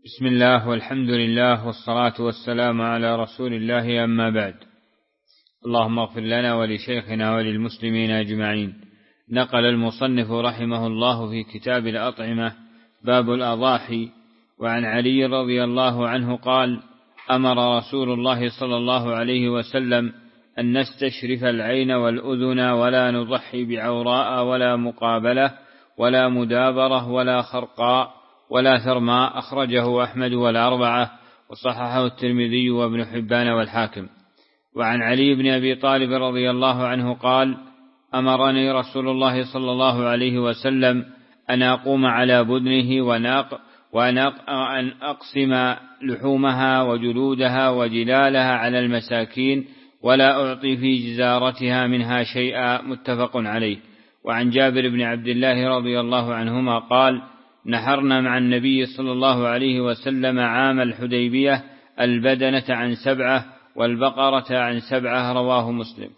بسم الله والحمد لله والصلاة والسلام على رسول الله، أما بعد. اللهم اغفر لنا ولشيخنا وللمسلمين أجمعين. نقل المصنف رحمه الله في كتاب الأطعمة باب الأضاحي وعن علي رضي الله عنه قال: أمر رسول الله صلى الله عليه وسلم أن نستشرف العين والأذن ولا نضحي بعوراء ولا مقابلة ولا مدابرة ولا خرقاء ولا ثرماء. أخرجه أحمد والأربعة وصححه الترمذي وابن حبان والحاكم. وعن علي بن أبي طالب رضي الله عنه قال: أمرني رسول الله صلى الله عليه وسلم أن أقوم على بدنه وأن أقسم لحومها وجلودها وجلالها على المساكين ولا أعطي في جزارتها منها شيئا. متفق عليه. وعن جابر بن عبد الله رضي الله عنهما قال: نحرنا مع النبي صلى الله عليه وسلم عام الحديبية البدنة عن 7 والبقرة عن 7. رواه مسلم.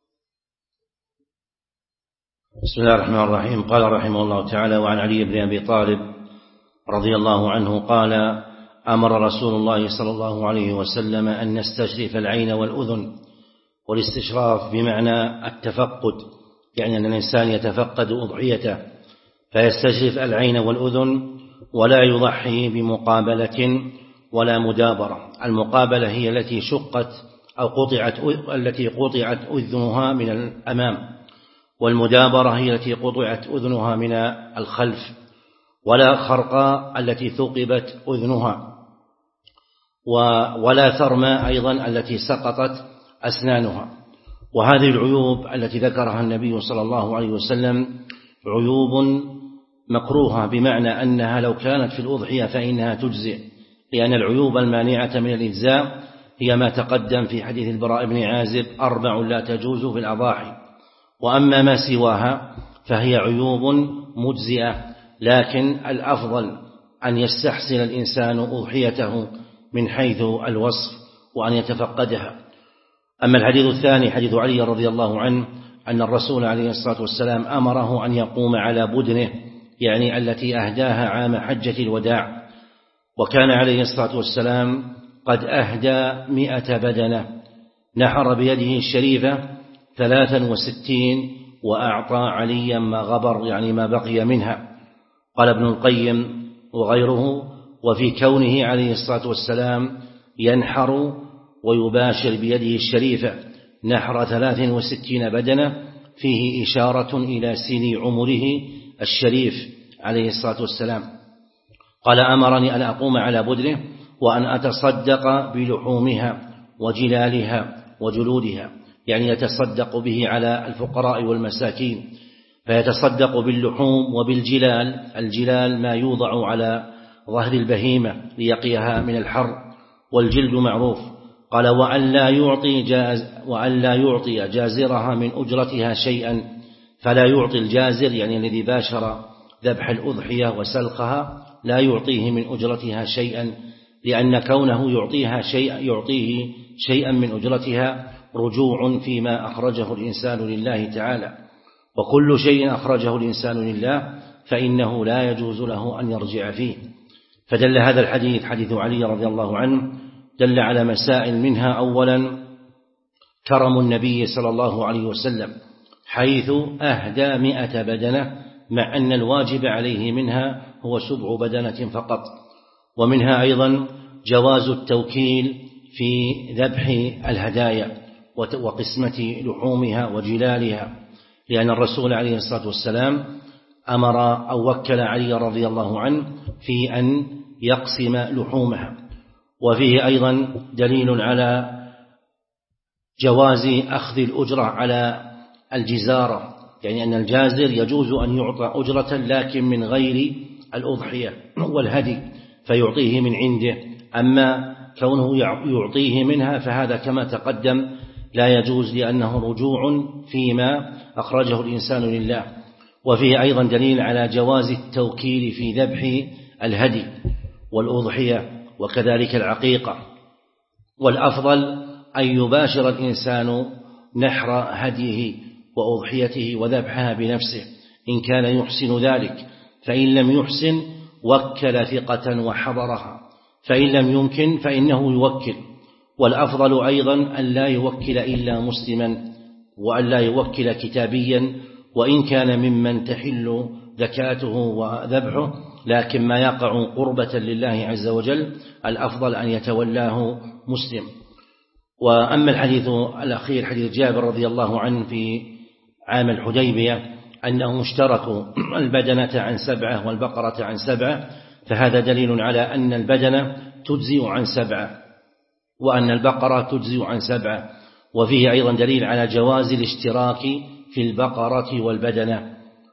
بسم الله الرحمن الرحيم. قال رحمه الله تعالى: وعن علي بن أبي طالب رضي الله عنه قال: أمر رسول الله صلى الله عليه وسلم أن نستشرف العين والأذن. والاستشراف بمعنى التفقد، يعني أن الإنسان يتفقد أضحيته فيستشرف العين والأذن ولا يضحي بمقابلة ولا مدابرة. المقابلة هي التي شقت أو التي قطعت أذنها من الأمام، والمدابرة هي التي قطعت أذنها من الخلف، ولا خرقاء التي ثقبت أذنها، ولا ثرماء أيضا التي سقطت أسنانها. وهذه العيوب التي ذكرها النبي صلى الله عليه وسلم عيوب مكروهة، بمعنى أنها لو كانت في الأضحية فإنها تجزئ، لأن العيوب المانعة من الإجزاء هي ما تقدم في حديث البراء بن عازب: 4 لا تجوز في الأضاحي. وأما ما سواها فهي عيوب مجزئة، لكن الأفضل أن يستحسن الإنسان أضحيته من حيث الوصف وأن يتفقدها. أما الحديث الثاني حديث علي رضي الله عنه أن الرسول عليه الصلاة والسلام أمره أن يقوم على بدنه، يعني التي أهداها عام حجة الوداع، وكان عليه الصلاة والسلام قد أهدى 100 بدنة، نحر بيده الشريفة 63 وأعطى عليا ما غبر، يعني ما بقي منها. قال ابن القيم وغيره: وفي كونه عليه الصلاة والسلام ينحر ويباشر بيده الشريفة نحر 63 بدنة فيه إشارة إلى سن عمره الشريف عليه الصلاة والسلام. قال: أمرني أن أقوم على بدنه وأن أتصدق بلحومها وجلالها وجلودها، يعني يتصدق به على الفقراء والمساكين، فيتصدق باللحوم وبالجلال. الجلال ما يوضع على ظهر البهيمة ليقيها من الحر، والجلد معروف. قال: وأن لا يعطي جازرها من أجرتها شيئا، فلا يعطي الجازر يعني الذي باشر ذبح الأضحية وسلقها لا يعطيه من أجرتها شيئا، لأن كونه يعطيه شيئا من أجرتها رجوع فيما أخرجه الإنسان لله تعالى، وكل شيء أخرجه الإنسان لله فإنه لا يجوز له أن يرجع فيه. فدل هذا الحديث حديث علي رضي الله عنه دل على مسائل، منها أولا كرم النبي صلى الله عليه وسلم حيث أهدى 100 بدنة، مع أن الواجب عليه منها هو 7 بدنة فقط. ومنها أيضا جواز التوكيل في ذبح الهدايا وقسمة لحومها وجلالها، لأن الرسول عليه الصلاة والسلام أمر أو وكل علي رضي الله عنه في أن يقسم لحومها. وفيه أيضا دليل على جواز أخذ الأجرة على الجزارة، يعني أن الجازر يجوز أن يعطى أجرة لكن من غير الأضحية والهدي فيعطيه من عنده. أما كونه يعطيه منها فهذا كما تقدم لا يجوز، لأنه رجوع فيما أخرجه الإنسان لله. وفيه أيضا دليل على جواز التوكيل في ذبح الهدي والأضحية وكذلك العقيقة. والأفضل أن يباشر الإنسان نحر هديه وأضحيته وذبحها بنفسه إن كان يحسن ذلك، فإن لم يحسن وكل ثقة وحضرها، فإن لم يمكن فإنه يوكل. والأفضل أيضا أن لا يوكل إلا مسلما، وأن لا يوكل كتابيا وإن كان ممن تحل زكاته وذبحه، لكن ما يقع قربة لله عز وجل الأفضل أن يتولاه مسلم. وأما الحديث الأخير حديث جابر رضي الله عنه في عام الحديبية أنهم اشتركوا البدنة عن 7 والبقرة عن 7، فهذا دليل على أن البدنة تجزئ عن 7 وأن البقرة تجزئ عن 7، وفيه أيضا دليل على جواز الاشتراك في البقرة والبدنة،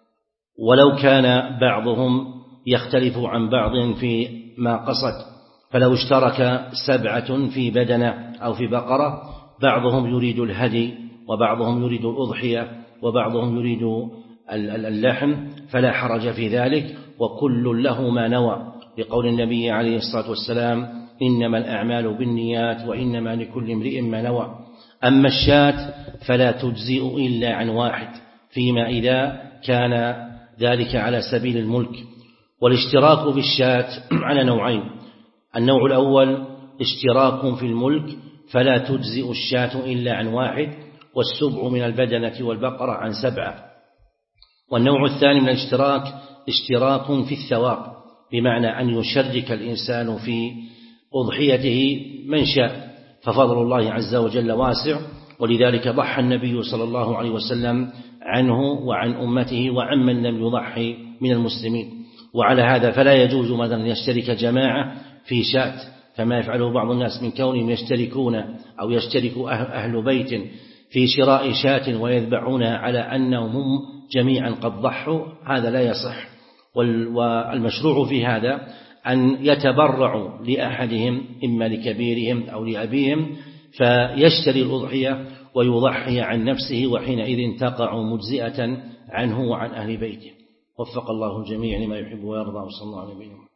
ولو كان بعضهم يختلف عن بعض في ما قصد، فلو اشترك 7 في بدنة أو في بقرة، بعضهم يريد الهدي وبعضهم يريد الأضحية وبعضهم يريد اللحم، فلا حرج في ذلك، وكل له ما نوى، لقول النبي عليه الصلاة والسلام: إنما الأعمال بالنيات وإنما لكل امرئ ما نوى. أما الشاة فلا تجزئ إلا عن 1، فيما إذا كان ذلك على سبيل الملك. والاشتراك في الشاة على نوعين: النوع الأول اشتراك في الملك فلا تجزئ الشاة إلا عن 1، والسبع من البدنة والبقرة عن 7، والنوع الثاني من الاشتراك اشتراك في الثواب، بمعنى أن يشرك الإنسان في أضحيته من شاء، ففضل الله عز وجل واسع، ولذلك ضحى النبي صلى الله عليه وسلم عنه وعن أمته وعن من لم يضحي من المسلمين. وعلى هذا فلا يجوز مثلا يشترك جماعة في شاة كما يفعله بعض الناس من كونهم يشتركون أو يشترك أهل بيت في شراء شاة ويذبحونها على أنهم جميعا قد ضحوا، هذا لا يصح. والمشروع في هذا أن يتبرعوا لأحدهم إما لكبيرهم أو لأبيهم فيشتري الأضحية ويضحي عن نفسه، وحينئذ تقع مجزئة عنه وعن أهل بيته. وفق الله الجميع لما يحب ويرضى، وصلى الله عليه وسلم.